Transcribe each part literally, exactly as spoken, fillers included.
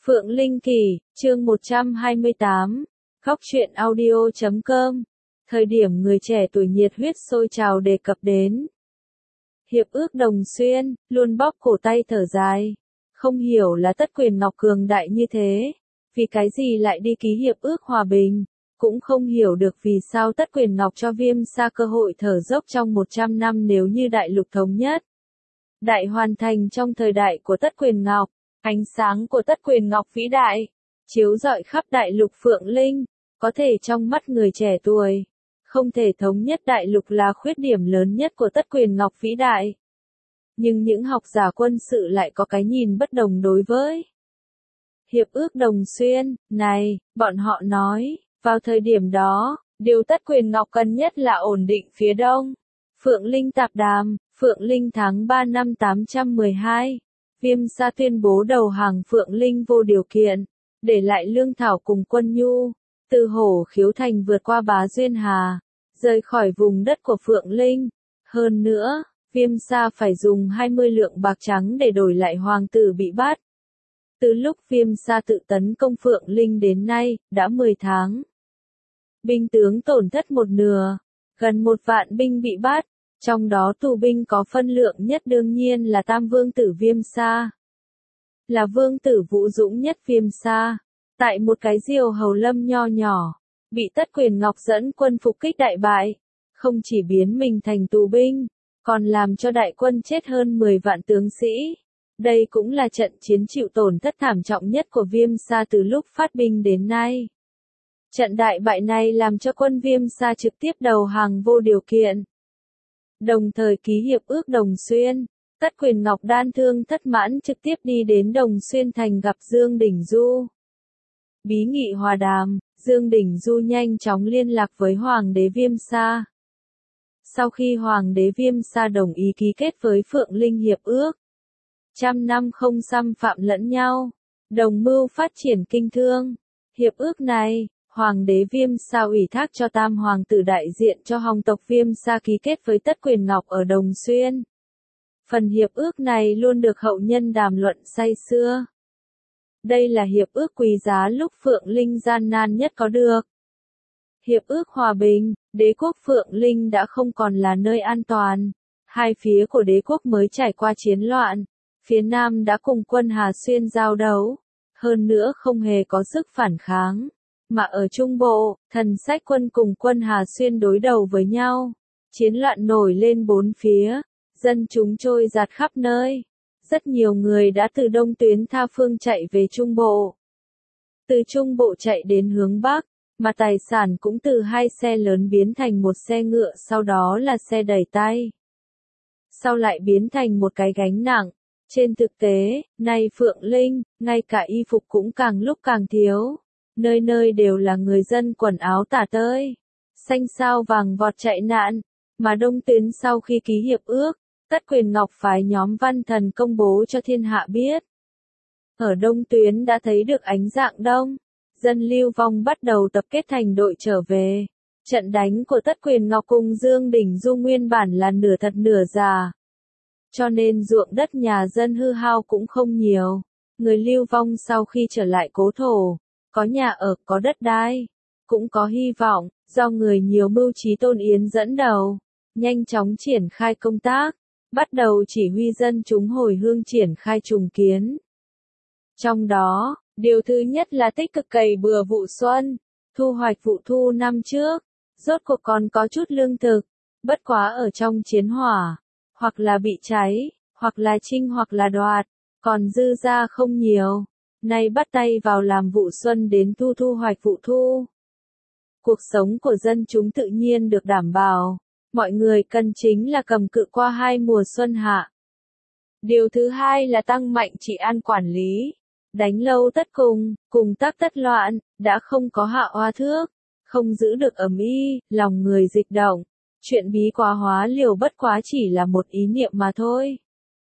Phượng Linh Kỳ, chương một trăm hai mươi tám, Góc truyện audio chấm com. Thời điểm người trẻ tuổi nhiệt huyết sôi trào đề cập đến Hiệp ước Đồng Xuyên, luôn bóp cổ tay thở dài. Không hiểu là Tất Quyền Ngọc cường đại như thế, vì cái gì lại đi ký hiệp ước hòa bình, cũng không hiểu được vì sao Tất Quyền Ngọc cho Viêm Sa cơ hội thở dốc trong một trăm năm nếu như đại lục thống nhất. Đại hoàn thành trong thời đại của Tất Quyền Ngọc, ánh sáng của Tất Quyền Ngọc vĩ đại, chiếu rọi khắp đại lục Phượng Linh, có thể trong mắt người trẻ tuổi. Không thể thống nhất đại lục là khuyết điểm lớn nhất của Tất Quyền Ngọc vĩ đại. Nhưng những học giả quân sự lại có cái nhìn bất đồng đối với Hiệp ước Đồng Xuyên này, bọn họ nói, vào thời điểm đó, điều Tất Quyền Ngọc cần nhất là ổn định phía đông. Phượng Linh tạp đàm, Phượng Linh tháng ba năm tám trăm mười hai, Viêm Sa tuyên bố đầu hàng Phượng Linh vô điều kiện, để lại lương thảo cùng quân nhu, từ Hổ Khiếu Thành vượt qua Bá Duyên Hà, rời khỏi vùng đất của Phượng Linh. Hơn nữa, Viêm Sa phải dùng hai mươi lượng bạc trắng để đổi lại hoàng tử bị bắt. Từ lúc Viêm Sa tự tấn công Phượng Linh đến nay, đã mười tháng. Binh tướng tổn thất một nửa, gần một vạn binh bị bắt, trong đó tù binh có phân lượng nhất đương nhiên là Tam Vương tử Viêm Sa. Là vương tử vũ dũng nhất Viêm Sa, tại một cái diều hầu lâm nho nhỏ, bị Tất Quyền Ngọc dẫn quân phục kích đại bại, không chỉ biến mình thành tù binh, còn làm cho đại quân chết hơn mười vạn tướng sĩ. Đây cũng là trận chiến chịu tổn thất thảm trọng nhất của Viêm Sa từ lúc phát binh đến nay. Trận đại bại này làm cho quân Viêm Sa trực tiếp đầu hàng vô điều kiện. Đồng thời ký hiệp ước Đồng Xuyên, Tất Quyền Ngọc đan thương thất mãn trực tiếp đi đến Đồng Xuyên thành gặp Dương Đình Du. Bí nghị hòa đàm, Dương Đình Du nhanh chóng liên lạc với Hoàng đế Viêm Sa. Sau khi Hoàng đế Viêm Sa đồng ý ký kết với Phượng Linh hiệp ước, trăm năm không xâm phạm lẫn nhau, đồng mưu phát triển kinh thương. Hiệp ước này, Hoàng đế Viêm Sa ủy thác cho Tam Hoàng tử đại diện cho Hồng tộc Viêm Sa ký kết với Tất Quyền Ngọc ở Đồng Xuyên. Phần hiệp ước này luôn được hậu nhân đàm luận say sưa. Đây là hiệp ước quý giá lúc Phượng Linh gian nan nhất có được. Hiệp ước hòa bình, đế quốc Phượng Linh đã không còn là nơi an toàn. Hai phía của đế quốc mới trải qua chiến loạn. Phía Nam đã cùng quân Hà Xuyên giao đấu. Hơn nữa không hề có sức phản kháng. Mà ở Trung Bộ, Thần Sách quân cùng quân Hà Xuyên đối đầu với nhau. Chiến loạn nổi lên bốn phía. Dân chúng trôi dạt khắp nơi. Rất nhiều người đã từ Đông Tuyến tha phương chạy về Trung Bộ. Từ Trung Bộ chạy đến hướng Bắc, mà tài sản cũng từ hai xe lớn biến thành một xe ngựa, sau đó là xe đẩy tay. Sau lại biến thành một cái gánh nặng. Trên thực tế, nay Phượng Linh, ngay cả y phục cũng càng lúc càng thiếu. Nơi nơi đều là người dân quần áo tả tơi, xanh xao vàng vọt chạy nạn. Mà Đông Tuyến sau khi ký hiệp ước, Tất Quyền Ngọc phái nhóm Văn Thần công bố cho thiên hạ biết. Ở Đông Tuyến đã thấy được ánh dạng đông, dân Lưu Vong bắt đầu tập kết thành đội trở về. Trận đánh của Tất Quyền Ngọc cùng Dương Đình Du nguyên bản là nửa thật nửa giả. Cho nên ruộng đất nhà dân hư hao cũng không nhiều. Người Lưu Vong sau khi trở lại cố thổ, có nhà ở, có đất đai, cũng có hy vọng, do người nhiều mưu trí Tôn Yến dẫn đầu, nhanh chóng triển khai công tác. Bắt đầu chỉ huy dân chúng hồi hương triển khai trùng kiến. Trong đó, điều thứ nhất là tích cực cày bừa vụ xuân, thu hoạch vụ thu năm trước, rốt cuộc còn có chút lương thực, bất quá ở trong chiến hỏa, hoặc là bị cháy, hoặc là chinh hoặc là đoạt, còn dư ra không nhiều, nay bắt tay vào làm vụ xuân đến thu thu hoạch vụ thu. Cuộc sống của dân chúng tự nhiên được đảm bảo. Mọi người cần chính là cầm cự qua hai mùa xuân hạ. Điều thứ hai là tăng mạnh trị an quản lý. Đánh lâu tất cùng, cùng tác tất loạn, đã không có hạ oa thước, không giữ được ẩm y, lòng người dịch động. Chuyện bí quá hóa liều bất quá chỉ là một ý niệm mà thôi.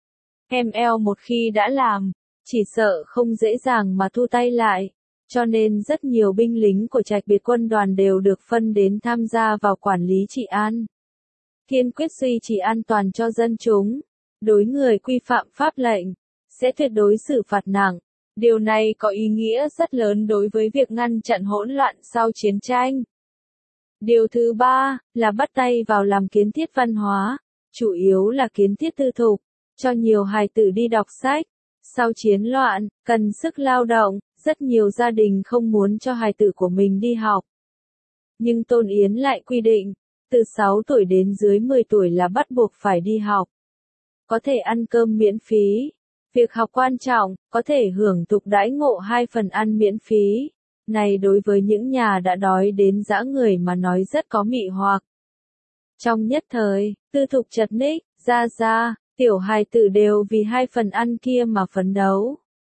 em lờ một khi đã làm, chỉ sợ không dễ dàng mà thu tay lại. Cho nên rất nhiều binh lính của Trạch Biệt quân đoàn đều được phân đến tham gia vào quản lý trị an. Kiên quyết duy trì an toàn cho dân chúng, đối người quy phạm pháp lệnh, sẽ tuyệt đối xử phạt nặng, Điều này có ý nghĩa rất lớn đối với việc ngăn chặn hỗn loạn sau chiến tranh. Điều thứ ba là bắt tay vào làm kiến thiết văn hóa, chủ yếu là kiến thiết tư thục, cho nhiều hài tử đi đọc sách. Sau chiến loạn, cần sức lao động, rất nhiều gia đình không muốn cho hài tử của mình đi học. Nhưng Tôn Yến lại quy định, từ sáu tuổi đến dưới mười tuổi là bắt buộc phải đi học. Có thể ăn cơm miễn phí. Việc học quan trọng, có thể hưởng thụ đãi ngộ hai phần ăn miễn phí. Này đối với những nhà đã đói đến dã người mà nói rất có mị hoặc. Trong nhất thời, tư thục chật ních, ra ra, tiểu hài tử đều vì hai phần ăn kia mà phấn đấu.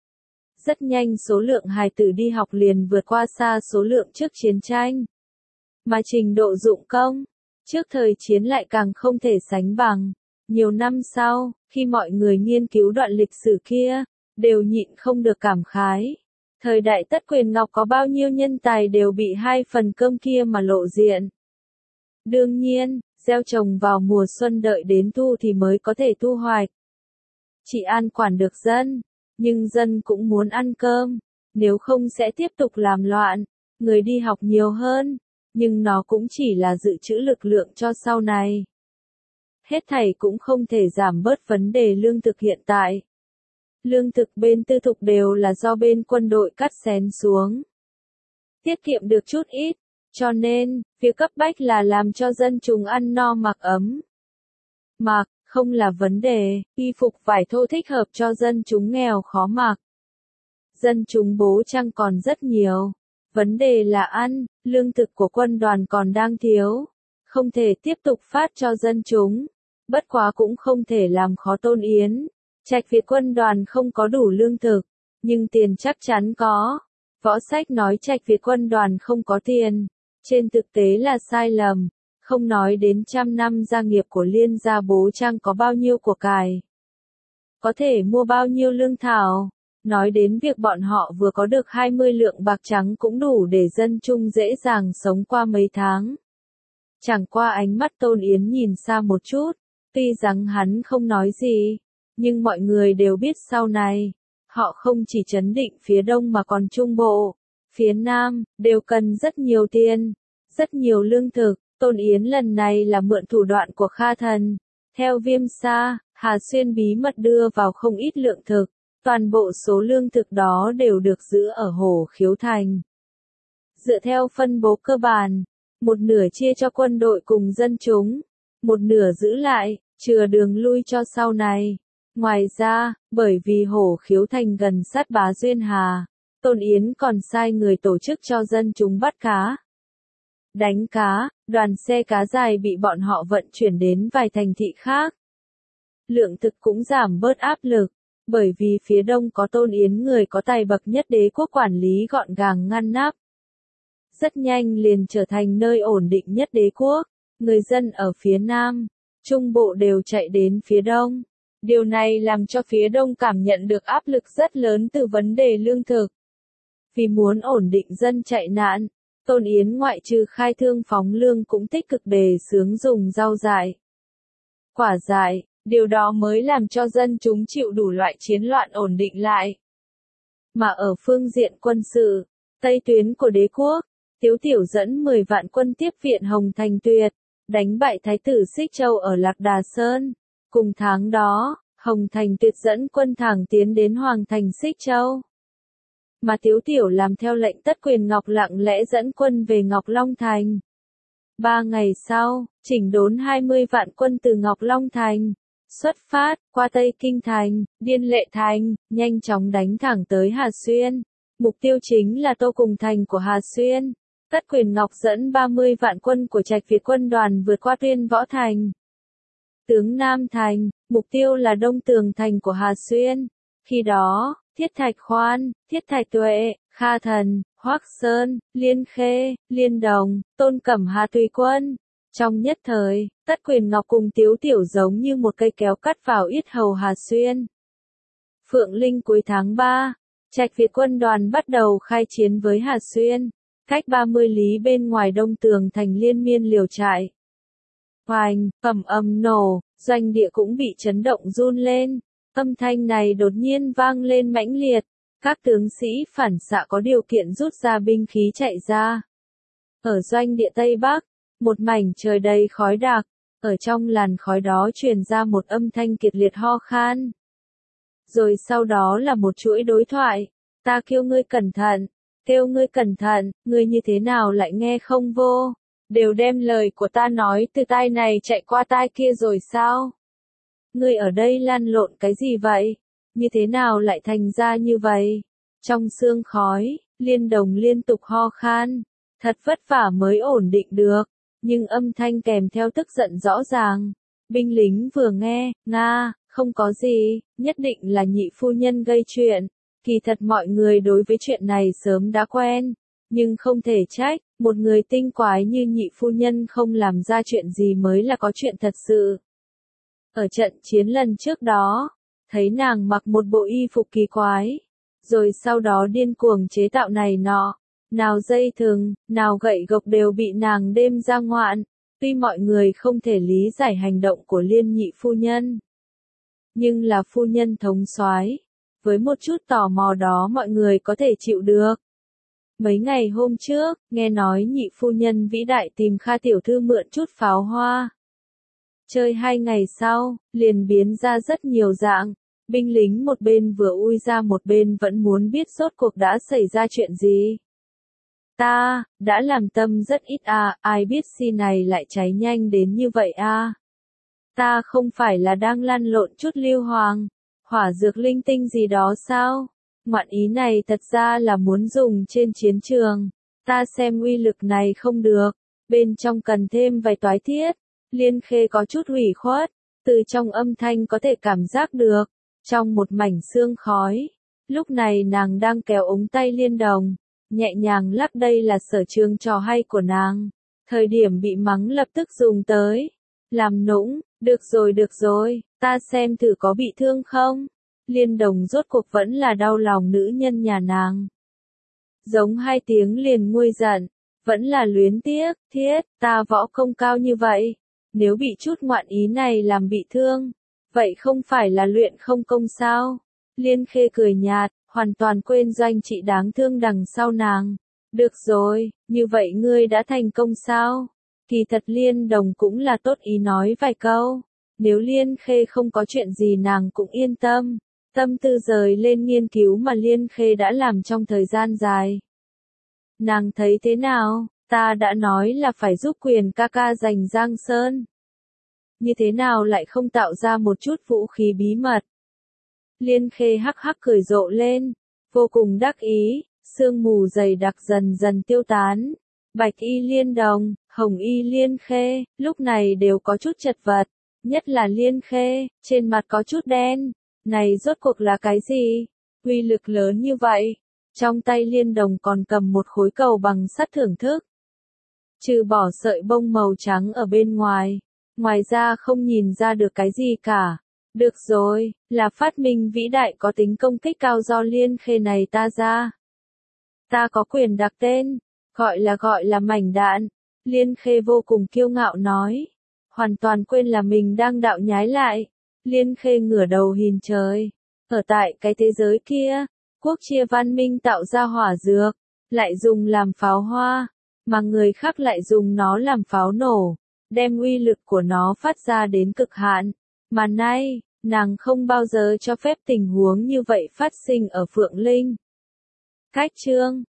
Rất nhanh số lượng hài tử đi học liền vượt qua xa số lượng trước chiến tranh. Mà trình độ dụng công, trước thời chiến lại càng không thể sánh bằng. Nhiều năm sau, khi mọi người nghiên cứu đoạn lịch sử kia, đều nhịn không được cảm khái. Thời đại Tất Quyền Ngọc có bao nhiêu nhân tài đều bị hai phần cơm kia mà lộ diện. Đương nhiên, gieo trồng vào mùa xuân đợi đến thu thì mới có thể thu hoạch. Chỉ an quản được dân, nhưng dân cũng muốn ăn cơm, nếu không sẽ tiếp tục làm loạn, người đi học nhiều hơn, nhưng nó cũng chỉ là dự trữ lực lượng cho sau này. Hết thảy cũng không thể giảm bớt vấn đề lương thực hiện tại. Lương thực bên tư thục đều là do bên quân đội cắt xén xuống. Tiết kiệm được chút ít, cho nên, việc cấp bách là làm cho dân chúng ăn no mặc ấm. Mặc, không là vấn đề, y phục vải thô thích hợp cho dân chúng nghèo khó mặc. Dân chúng bố trang còn rất nhiều. Vấn đề là ăn, lương thực của quân đoàn còn đang thiếu. Không thể tiếp tục phát cho dân chúng. Bất quá cũng không thể làm khó Tôn Yến. Trạch Việt quân đoàn không có đủ lương thực, nhưng tiền chắc chắn có. Võ sách nói Trạch Việt quân đoàn không có tiền. Trên thực tế là sai lầm. Không nói đến trăm năm gia nghiệp của Liên gia Bố Trang có bao nhiêu của cải. Có thể mua bao nhiêu lương thảo. Nói đến việc bọn họ vừa có được hai mươi lượng bạc trắng cũng đủ để dân chung dễ dàng sống qua mấy tháng. Chẳng qua ánh mắt Tôn Yến nhìn xa một chút, tuy rằng hắn không nói gì, nhưng mọi người đều biết sau này, họ không chỉ trấn định phía đông mà còn trung bộ, phía nam, đều cần rất nhiều tiền, rất nhiều lương thực. Tôn Yến lần này là mượn thủ đoạn của Kha Thần. Theo Viêm Sa, Hà Xuyên bí mật đưa vào không ít lượng thực. Toàn bộ số lương thực đó đều được giữ ở Hồ Khiếu Thành. Dựa theo phân bố cơ bản, một nửa chia cho quân đội cùng dân chúng, một nửa giữ lại, chừa đường lui cho sau này. Ngoài ra, bởi vì Hồ Khiếu Thành gần sát Bá Duyên Hà, Tôn Yến còn sai người tổ chức cho dân chúng bắt cá. Đánh cá, đoàn xe cá dài bị bọn họ vận chuyển đến vài thành thị khác. Lượng thực cũng giảm bớt áp lực, bởi vì phía đông có Tôn Yến người có tài bậc nhất đế quốc quản lý gọn gàng ngăn nắp. Rất nhanh liền trở thành nơi ổn định nhất đế quốc, người dân ở phía nam, trung bộ đều chạy đến phía đông. Điều này làm cho phía đông cảm nhận được áp lực rất lớn từ vấn đề lương thực. Vì muốn ổn định dân chạy nạn, Tôn Yến ngoại trừ khai thương phóng lương cũng tích cực đề xướng dùng rau dại, quả dại, điều đó mới làm cho dân chúng chịu đủ loại chiến loạn ổn định lại. Mà ở phương diện quân sự, Tây tuyến của đế quốc, Tiếu Tiểu dẫn mười vạn quân tiếp viện Hồng Thành Tuyệt, đánh bại Thái tử Xích Châu ở Lạc Đà Sơn. Cùng tháng đó, Hồng Thành Tuyệt dẫn quân thẳng tiến đến Hoàng Thành Xích Châu. Mà Tiếu Tiểu làm theo lệnh Tất Quyền Ngọc lặng lẽ dẫn quân về Ngọc Long Thành. Ba ngày sau, chỉnh đốn hai mươi vạn quân từ Ngọc Long Thành, xuất phát, qua Tây Kinh Thành, Điên Lệ Thành, nhanh chóng đánh thẳng tới Hà Xuyên. Mục tiêu chính là Tô Cùng Thành của Hà Xuyên. Tất Quyền Ngọc dẫn ba mươi vạn quân của Trạch Việt quân đoàn vượt qua Tuyên Võ Thành. Tướng Nam Thành, mục tiêu là Đông Tường Thành của Hà Xuyên. Khi đó, Thiết Thạch Khoan, Thiết Thạch Tuệ, Kha Thần, Hoắc Sơn, Liên Khê, Liên Đồng, Tôn Cẩm Hà tùy quân. Trong nhất thời, Tất Quyền Ngọc cùng Tiếu Tiểu giống như một cây kéo cắt vào yết hầu Hà Xuyên. Phượng Linh cuối tháng ba, Trạch Việt quân đoàn bắt đầu khai chiến với Hà Xuyên, cách ba mươi lý bên ngoài Đông Tường Thành liên miên liều trại. Hoành, ầm ầm nổ, doanh địa cũng bị chấn động run lên. Âm thanh này đột nhiên vang lên mãnh liệt, Các tướng sĩ phản xạ có điều kiện rút ra binh khí chạy ra. Ở doanh địa Tây Bắc, một mảnh trời đầy khói đặc, ở trong làn khói đó truyền ra một âm thanh kiệt liệt ho khan. Rồi sau đó là một chuỗi đối thoại, ta kêu ngươi cẩn thận, kêu ngươi cẩn thận, ngươi như thế nào lại nghe không vô, đều đem lời của ta nói từ tai này chạy qua tai kia rồi sao? Ngươi ở đây lăn lộn cái gì vậy? Như thế nào lại thành ra như vậy? Trong sương khói, Liên Đồng liên tục ho khan, thật vất vả mới ổn định được, nhưng âm thanh kèm theo tức giận rõ ràng. Binh lính vừa nghe, nga, không có gì, nhất định là nhị phu nhân gây chuyện. Kỳ thật mọi người đối với chuyện này sớm đã quen, nhưng không thể trách, một người tinh quái như nhị phu nhân không làm ra chuyện gì mới là có chuyện thật sự. Ở trận chiến lần trước đó, thấy nàng mặc một bộ y phục kỳ quái, rồi sau đó điên cuồng chế tạo này nọ, nào dây thừng, nào gậy gộc đều bị nàng đem ra ngoạn, tuy mọi người không thể lý giải hành động của Liên nhị phu nhân, nhưng là phu nhân thống soái, với một chút tò mò đó mọi người có thể chịu được. Mấy ngày hôm trước, nghe nói nhị phu nhân vĩ đại tìm Kha tiểu thư mượn chút pháo hoa. Chơi hai ngày sau, liền biến ra rất nhiều dạng, binh lính một bên vừa ui ra một bên vẫn muốn biết rốt cuộc đã xảy ra chuyện gì. Ta, đã làm tâm rất ít à, ai biết si này lại cháy nhanh đến như vậy à. Ta không phải là đang lăn lộn chút lưu hoàng, hỏa dược linh tinh gì đó sao? Ngoạn ý này thật ra là muốn dùng trên chiến trường. Ta xem uy lực này không được, bên trong cần thêm vài toái thiết. Liên Khê có chút ủy khuất, từ trong âm thanh có thể cảm giác được, trong một mảnh sương khói. Lúc này nàng đang kéo ống tay Liên Đồng, nhẹ nhàng lắc, đây là sở trường trò hay của nàng. Thời điểm bị mắng lập tức dùng tới, làm nũng, được rồi được rồi, ta xem thử có bị thương không. Liên Đồng rốt cuộc vẫn là đau lòng nữ nhân nhà nàng. Giống hai tiếng liền nguôi giận, vẫn là luyến tiếc, thiết, ta võ công cao như vậy. Nếu bị chút ngoạn ý này làm bị thương, vậy không phải là luyện không công sao? Liên Khê cười nhạt, hoàn toàn quên doanh trị đáng thương đằng sau nàng. Được rồi, như vậy ngươi đã thành công sao? Kỳ thật Liên Đồng cũng là tốt ý nói vài câu. Nếu Liên Khê không có chuyện gì nàng cũng yên tâm. Tâm tư rời lên nghiên cứu mà Liên Khê đã làm trong thời gian dài. Nàng thấy thế nào? Ta đã nói là phải giúp Quyền ca ca giành Giang Sơn. Như thế nào lại không tạo ra một chút vũ khí bí mật? Liên Khê hắc hắc cười rộ lên, vô cùng đắc ý, sương mù dày đặc dần dần tiêu tán. Bạch y Liên Đồng, hồng y Liên Khê, lúc này đều có chút chật vật, nhất là Liên Khê, trên mặt có chút đen. Này rốt cuộc là cái gì? Uy lực lớn như vậy. Trong tay Liên Đồng còn cầm một khối cầu bằng sắt thưởng thức. Trừ bỏ sợi bông màu trắng ở bên ngoài, ngoài ra không nhìn ra được cái gì cả. Được rồi, là phát minh vĩ đại có tính công kích cao do Liên Khê này ta ra. Ta có quyền đặt tên, gọi là gọi là mảnh đạn. Liên Khê vô cùng kiêu ngạo nói, hoàn toàn quên là mình đang đạo nhái lại. Liên Khê ngửa đầu nhìn trời, ở tại cái thế giới kia, quốc chia văn minh tạo ra hỏa dược, lại dùng làm pháo hoa, mà người khác lại dùng nó làm pháo nổ, đem uy lực của nó phát ra đến cực hạn. Mà nay, nàng không bao giờ cho phép tình huống như vậy phát sinh ở Phượng Linh. Cách chương